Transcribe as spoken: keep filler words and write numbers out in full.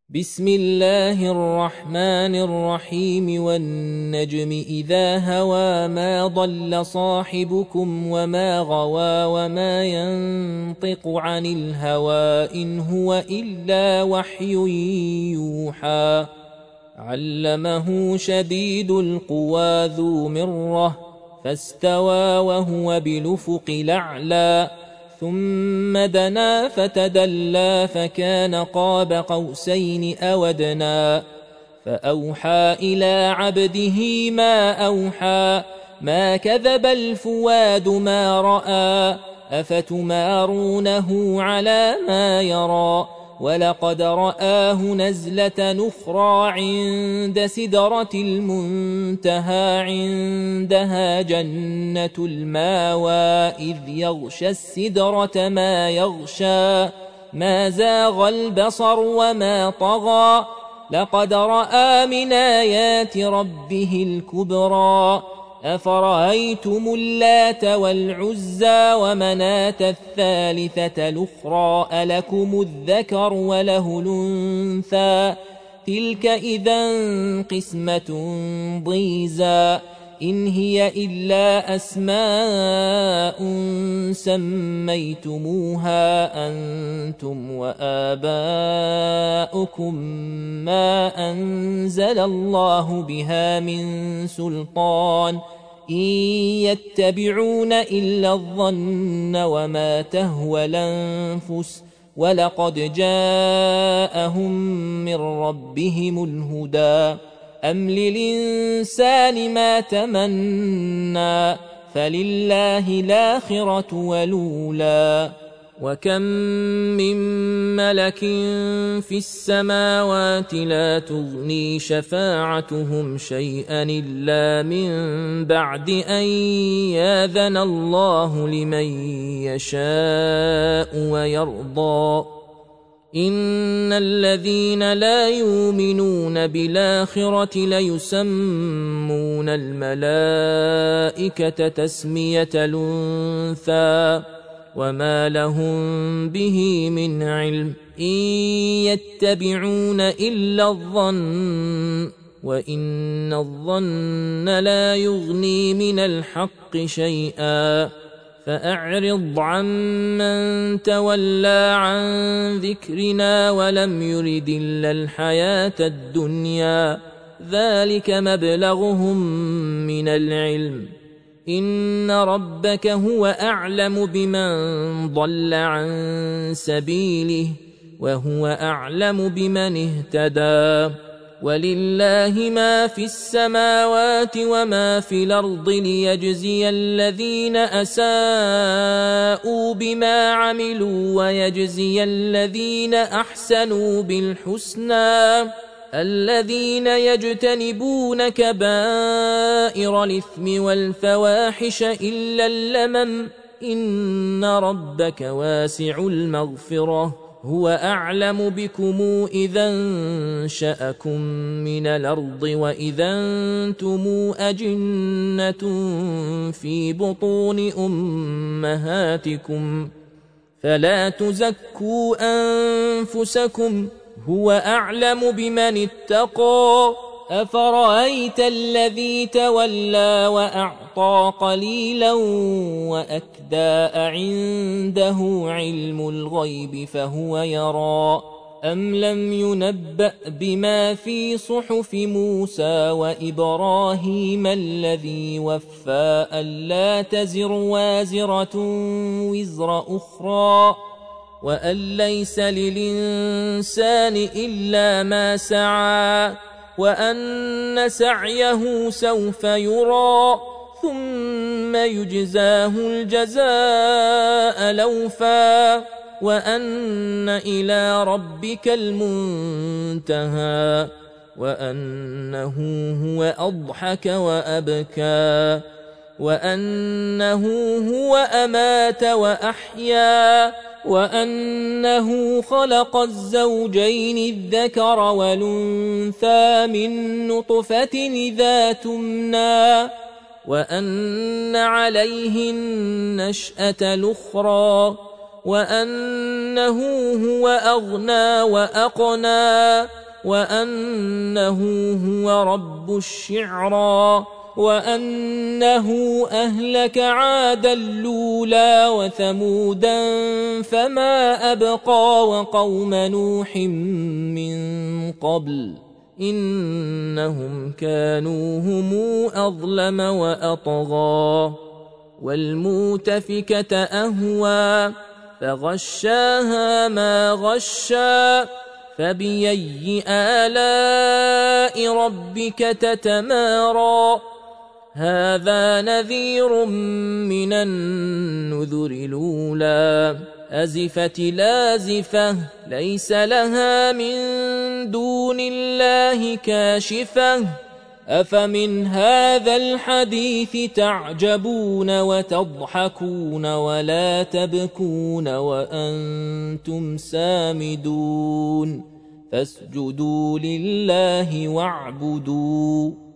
بسم الله الرحمن الرحيم والنجم إذا هوى ما ضل صاحبكم وما غوى وما ينطق عن الهوى إن هو إلا وحي يوحى علمه شديد القوى ذو مرة فاستوى وهو بالأفق الأعلى ثم دنا فتدلى فكان قاب قوسين أو أدنى فأوحى إلى عبده ما أوحى ما كذب الفؤاد ما رأى أفتمارونه على ما يرى ولقد رآه نزلة نخرى عند سدرة المنتهى عندها جنة الماوى إذ يغشى السدرة ما يغشى ما زاغ البصر وما طغى لقد رأى من آيات ربه الكبرى أفرأيتم اللات والعزى ومناة الثالثة الأخرى ألكم الذكر وله الأنثى تلك إذا قسمة ضيزى إن هي إلا أسماء سميتموها أنتم وآباؤكم ما أنزل الله بها من سلطان إن يتبعون إلا الظن وما تهوى الأنفس ولقد جاءهم من ربهم الهدى أم للإنسان ما تمنى فلله الآخرة والأولى وكم من ملك في السماوات لا تغني شفاعتهم شيئا إلا من بعد أن يأذن الله لمن يشاء ويرضى إن الذين لا يؤمنون بالآخرة ليسمون الملائكة تسمية الأنثى وما لهم به من علم إن يتبعون إلا الظن وإن الظن لا يغني من الحق شيئا فأعرض عمن تولى عن ذكرنا ولم يرد إلا الحياة الدنيا ذلك مبلغهم من العلم إن ربك هو أعلم بمن ضل عن سبيله وهو أعلم بمن اهتدى ولله ما في السماوات وما في الأرض ليجزي الذين أساءوا بما عملوا ويجزي الذين أحسنوا بالحسنى الذين يجتنبون كبائر الإثم والفواحش إلا اللمم إن ربك واسع المغفرة هو أعلم بكم إذا انشأكم من الأرض وإذا أنتم أجنة في بطون أمهاتكم فلا تزكوا أنفسكم هو أعلم بمن اتقى أفرأيت الذي تولى وأعطى قليلا وأكدى أعنده علم الغيب فهو يرى أم لم ينبأ بما في صحف موسى وإبراهيم الذي وفى ألا تزر وازرة وزر أخرى وأن ليس للإنسان إلا ما سعى وأن سعيه سوف يرى ثم يجزاه الجزاء الأوفى وأن إلى ربك المنتهى وأنه هو أضحك وأبكى وأنه هو أمات وأحيا وأنه خلق الزوجين الذكر والأنثى من نطفة إذا تمنى وأن عليه النشأة الأخرى وأنه هو أغنى وأقنى وأنه هو رب الشعرى وأنه أهلك عادا الأولى وثمودا فما أبقى وقوم نوح من قبل إنهم كانوا هم أظلم وأطغى والمؤتفكة أهوى فغشاها ما غشى فبأي آلاء ربك تتمارى هذا نذير من النذر الأولى أزفت لازفة ليس لها من دون الله كاشفة أفمن هذا الحديث تعجبون وتضحكون ولا تبكون وأنتم سامدون فاسجدوا لله واعبدوا